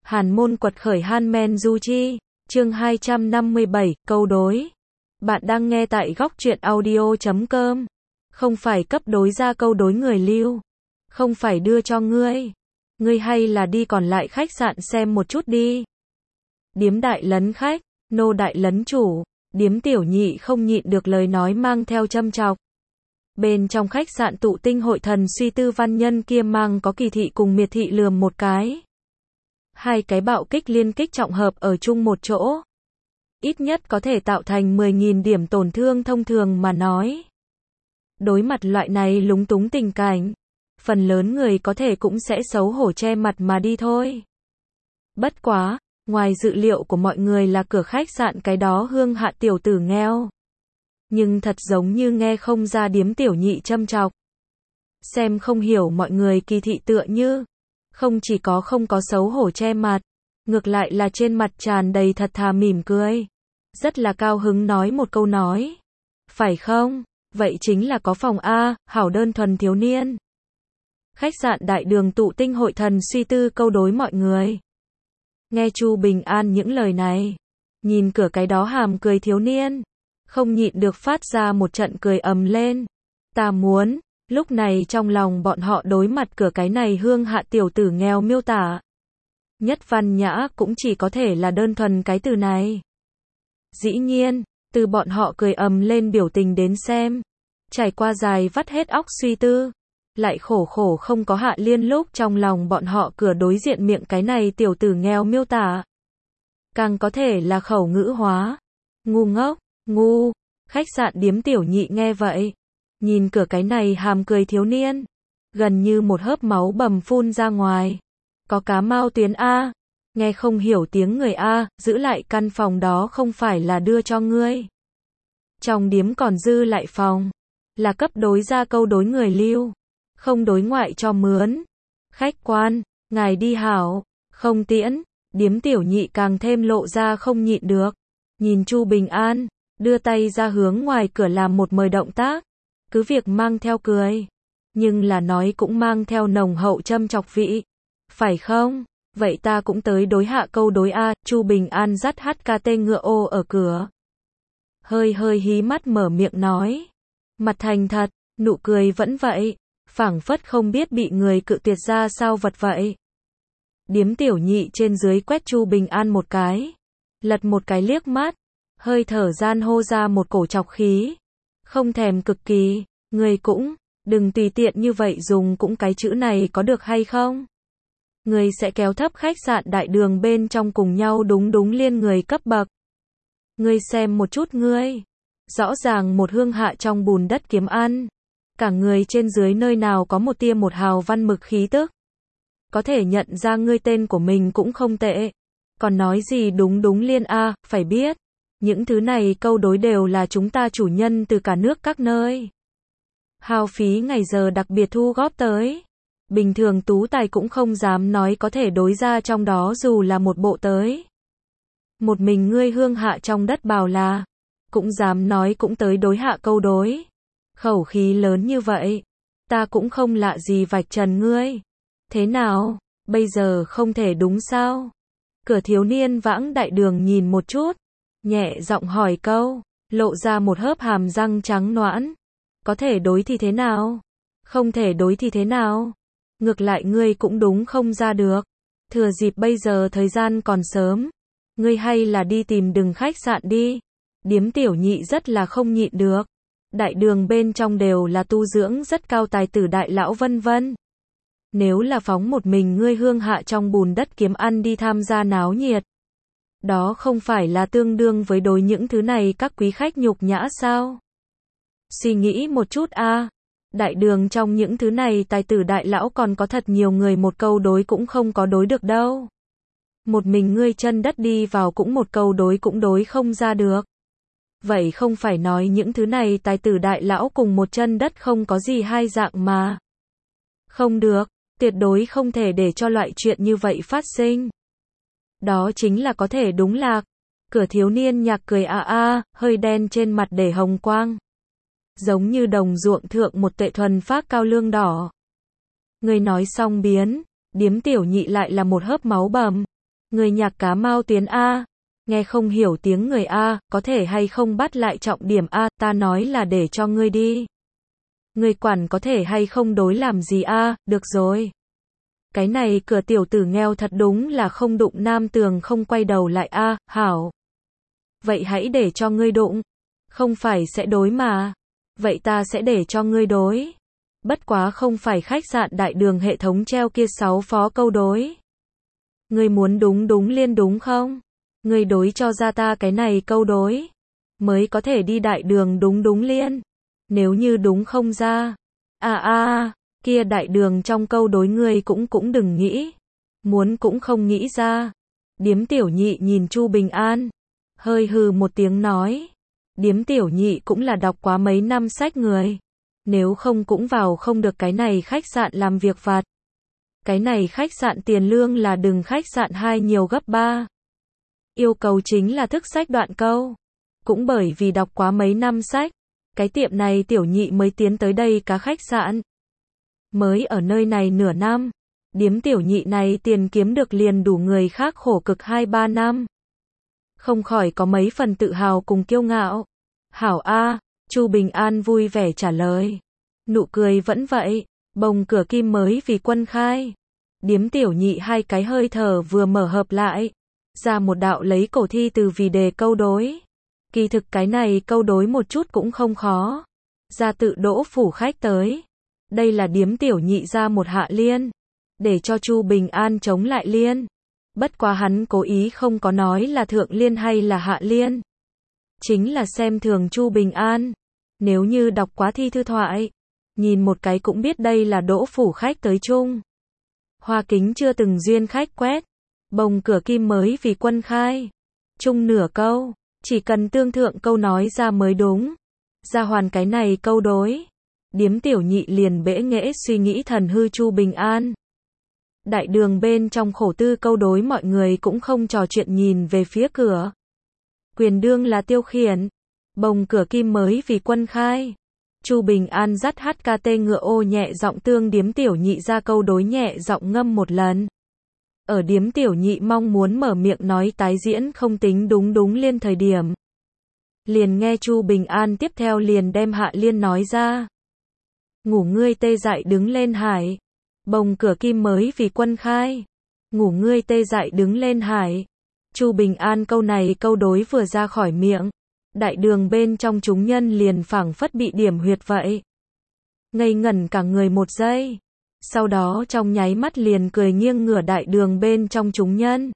Hàn môn quật khởi Hanmen Du Chi, chương 257, câu đối. Bạn đang nghe tại góc truyện audio.com. Không phải cấp đối ra câu đối người lưu. Không phải đưa cho ngươi. Ngươi hay là đi còn lại khách sạn xem một chút đi. Điếm đại lấn khách, nô đại lấn chủ, điếm tiểu nhị không nhịn được lời nói mang theo châm chọc. Bên trong khách sạn tụ tinh hội thần suy tư văn nhân kia mang có Kỳ thị cùng Miệt thị lườm một cái. Hai cái bạo kích liên kích trọng hợp ở chung một chỗ. Ít nhất có thể tạo thành 10.000 điểm tổn thương thông thường mà nói. Đối mặt loại này lúng túng tình cảnh, phần lớn người có thể cũng sẽ xấu hổ che mặt mà đi thôi. Bất quá, ngoài dự liệu của mọi người là cửa khách sạn cái đó hương hạ tiểu tử nghèo. Nhưng thật giống như nghe không ra điếm tiểu nhị châm chọc. Xem không hiểu mọi người kỳ thị tựa như. Không chỉ có không có xấu hổ che mặt, ngược lại là trên mặt tràn đầy thật thà mỉm cười. Rất là cao hứng nói một câu nói. Phải không? Vậy chính là có phòng A, hảo đơn thuần thiếu niên. Khách sạn đại đường tụ tinh hội thần suy tư câu đối mọi người. Nghe Chu Bình An những lời này, nhìn cửa cái đó hàm cười thiếu niên, không nhịn được phát ra một trận cười ầm lên. Ta muốn, lúc này trong lòng bọn họ đối mặt cửa cái này hương hạ tiểu tử nghèo miêu tả. Nhất văn nhã cũng chỉ có thể là đơn thuần cái từ này. Dĩ nhiên, từ bọn họ cười ầm lên biểu tình đến xem, trải qua dài vắt hết óc suy tư, lại khổ khổ không có Hạ Liên lúc trong lòng bọn họ cửa đối diện miệng cái này tiểu tử nghèo miêu tả. Càng có thể là khẩu ngữ hóa. Ngu ngốc, ngu. Khách sạn điếm tiểu nhị nghe vậy, nhìn cửa cái này hàm cười thiếu niên, gần như một hớp máu bầm phun ra ngoài. Có cá mao tuyến A, nghe không hiểu tiếng người A, giữ lại căn phòng đó không phải là đưa cho ngươi. Trong điếm còn dư lại phòng, là cấp đối ra câu đối người lưu, không đối ngoại cho mướn. Khách quan, ngài đi hảo, không tiễn. Điếm tiểu nhị càng thêm lộ ra không nhịn được. Nhìn Chu Bình An, đưa tay ra hướng ngoài cửa làm một mời động tác. Cứ việc mang theo cười, nhưng là nói cũng mang theo nồng hậu châm chọc vị. Phải không? Vậy ta cũng tới đối hạ câu đối A. Chu Bình An dắt HKT ngựa ô ở cửa. Hơi hơi hí mắt mở miệng nói. Mặt thành thật, nụ cười vẫn vậy. Phảng phất không biết bị người cự tuyệt ra sao vật vậy. Điếm tiểu nhị trên dưới quét Chu Bình An một cái. Lật một cái liếc mắt. Hơi thở gian hô ra một cổ chọc khí. Không thèm cực kỳ. Người cũng, đừng tùy tiện như vậy dùng cũng cái chữ này có được hay không? Người sẽ kéo thấp khách sạn đại đường bên trong cùng nhau đúng liên người cấp bậc. Ngươi xem một chút ngươi. Rõ ràng một hương hạ trong bùn đất kiếm ăn. Cả người trên dưới nơi nào có một tia một hào văn mực khí tức. Có thể nhận ra ngươi tên của mình cũng không tệ. Còn nói gì đúng liên A, phải biết. Những thứ này câu đối đều là chúng ta chủ nhân từ cả nước các nơi. Hao phí ngày giờ đặc biệt thu góp tới. Bình thường tú tài cũng không dám nói có thể đối ra trong đó dù là một bộ tới. Một mình ngươi hương hạ trong đất bào là. Cũng dám nói cũng tới đối hạ câu đối. Khẩu khí lớn như vậy. Ta cũng không lạ gì vạch trần ngươi. Thế nào, bây giờ không thể đúng sao? Cửa thiếu niên vãng đại đường nhìn một chút. Nhẹ giọng hỏi câu. Lộ ra một hớp hàm răng trắng nõn. Có thể đối thì thế nào? Không thể đối thì thế nào? Ngược lại ngươi cũng đúng không ra được. Thừa dịp bây giờ thời gian còn sớm. Ngươi hay là đi tìm đừng khách sạn đi. Điếm tiểu nhị rất là không nhịn được. Đại đường bên trong đều là tu dưỡng rất cao tài tử đại lão vân vân. Nếu là phóng một mình ngươi hương hạ trong bùn đất kiếm ăn đi tham gia náo nhiệt. Đó không phải là tương đương với đối những thứ này các quý khách nhục nhã sao? Suy nghĩ một chút a. Đại đường trong những thứ này tài tử đại lão còn có thật nhiều người một câu đối cũng không có đối được đâu. Một mình ngươi chân đất đi vào cũng một câu đối cũng đối không ra được. Vậy không phải nói những thứ này tài tử đại lão cùng một chân đất không có gì hai dạng mà. Không được, tuyệt đối không thể để cho loại chuyện như vậy phát sinh. Đó chính là có thể đúng lạc. Cửa thiếu niên nhạc cười hơi đen trên mặt để hồng quang. Giống như đồng ruộng thượng một tuệ thuần phác cao lương đỏ. Người nói xong biến, điếm tiểu nhị lại là một hớp máu bầm. Người nhạc cá mao tuyến A. Nghe không hiểu tiếng người A, có thể hay không bắt lại trọng điểm A, ta nói là để cho ngươi đi. Ngươi quản có thể hay không đối làm gì A, được rồi. Cái này cửa tiểu tử nghèo thật đúng là không đụng nam tường không quay đầu lại A, hảo. Vậy hãy để cho ngươi đụng. Không phải sẽ đối mà. Vậy ta sẽ để cho ngươi đối. Bất quá không phải khách sạn đại đường hệ thống treo kia 6 phó câu đối. Ngươi muốn đúng đúng liên đúng không? Ngươi đối cho ra ta cái này câu đối. Mới có thể đi đại đường đúng đúng liên. Nếu như đúng không ra. Kia đại đường trong câu đối ngươi cũng đừng nghĩ. Muốn cũng không nghĩ ra. Điếm tiểu nhị nhìn Chu Bình An. Hơi hừ một tiếng nói. Điếm tiểu nhị cũng là đọc quá mấy năm sách người. Nếu không cũng vào không được cái này khách sạn làm việc vặt. Cái này khách sạn tiền lương là đừng khách sạn 2 nhiều gấp 3. Yêu cầu chính là thức sách đoạn câu. Cũng bởi vì đọc quá mấy năm sách, cái tiệm này tiểu nhị mới tiến tới đây cá khách sạn. Mới ở nơi này nửa năm, điếm tiểu nhị này tiền kiếm được liền đủ người khác khổ cực 2-3 năm. Không khỏi có mấy phần tự hào cùng kiêu ngạo. Hảo A, Chu Bình An vui vẻ trả lời. Nụ cười vẫn vậy, bồng cửa kim mới vì quân khai. Điếm tiểu nhị hai cái hơi thở vừa mở hợp lại. Ra một đạo lấy cổ thi từ vì đề câu đối. Kỳ thực cái này câu đối một chút cũng không khó. Ra tự đỗ phủ khách tới. Đây là điếm tiểu nhị ra một hạ liên. Để cho Chu Bình An chống lại liên. Bất quá hắn cố ý không có nói là thượng liên hay là hạ liên. Chính là xem thường Chu Bình An. Nếu như đọc quá thi thư thoại. Nhìn một cái cũng biết đây là đỗ phủ khách tới chung. Hoa kính chưa từng duyên khách quét. Bồng cửa kim mới vì quân khai. Chung nửa câu. Chỉ cần tương thượng câu nói ra mới đúng. Ra hoàn cái này câu đối. Điếm tiểu nhị liền bẽ nghễ suy nghĩ thần hư Chu Bình An. Đại đường bên trong khổ tư câu đối mọi người cũng không trò chuyện nhìn về phía cửa. Quyền đương là tiêu khiển. Bồng cửa kim mới vì quân khai. Chu Bình An dắt HKT ngựa ô nhẹ giọng tương điếm tiểu nhị ra câu đối nhẹ giọng ngâm một lần. Ở điếm tiểu nhị mong muốn mở miệng nói tái diễn không tính đúng đúng liên thời điểm. Liền nghe Chu Bình An tiếp theo liền đem hạ liên nói ra. Ngủ ngươi tê dại đứng lên hải. Bồng cửa kim mới vì quân khai. Ngủ ngươi tê dại đứng lên hải. Chu Bình An câu này câu đối vừa ra khỏi miệng. Đại đường bên trong chúng nhân liền phảng phất bị điểm huyệt vậy. Ngây ngẩn cả người một giây. Sau đó trong nháy mắt liền cười nghiêng ngửa đại đường bên trong chúng nhân.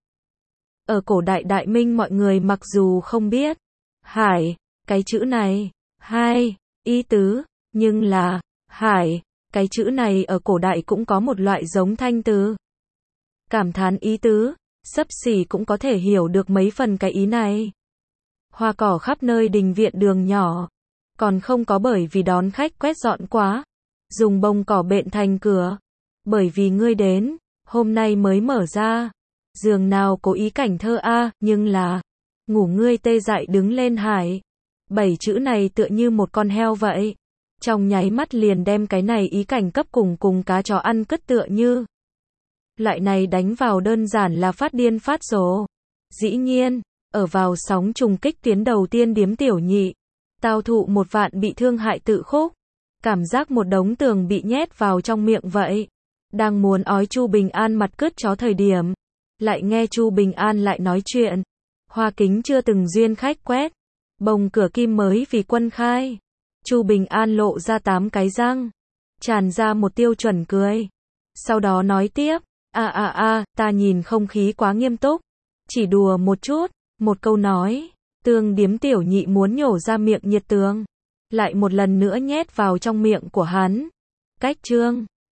Ở cổ đại Đại Minh mọi người mặc dù không biết. Hải, cái chữ này. Hai, ý tứ. Nhưng là, hải, cái chữ này ở cổ đại cũng có một loại giống thanh từ. Cảm thán ý tứ. Xấp xỉ cũng có thể hiểu được mấy phần cái ý này. Hoa cỏ khắp nơi đình viện đường nhỏ. Còn không có bởi vì đón khách quét dọn quá. Dùng bông cỏ bện thành cửa. Bởi vì ngươi đến, hôm nay mới mở ra. Giường nào cố ý cảnh thơ a, nhưng là ngủ ngươi tê dại đứng lên hải. 7 chữ này tựa như một con heo vậy. Trong nháy mắt liền đem cái này ý cảnh cấp cùng cá chó ăn cất tựa như. Loại này đánh vào đơn giản là phát điên phát rồ. Dĩ nhiên, ở vào sóng trùng kích tuyến đầu tiên điếm tiểu nhị. Tao thụ một vạn bị thương hại tự khúc. Cảm giác một đống tường bị nhét vào trong miệng vậy. Đang muốn ói Chu Bình An mặt cứt chó thời điểm. Lại nghe Chu Bình An lại nói chuyện. Hoa kính chưa từng duyên khách quét. Bồng cửa kim mới vì quân khai. Chu Bình An lộ ra 8 cái răng. Tràn ra một tiêu chuẩn cười. Sau đó nói tiếp. Ta nhìn không khí quá nghiêm túc. Chỉ đùa một chút. Một câu nói. Tương điếm tiểu nhị muốn nhổ ra miệng nhiệt tường. Lại một lần nữa nhét vào trong miệng của hắn. Cách chương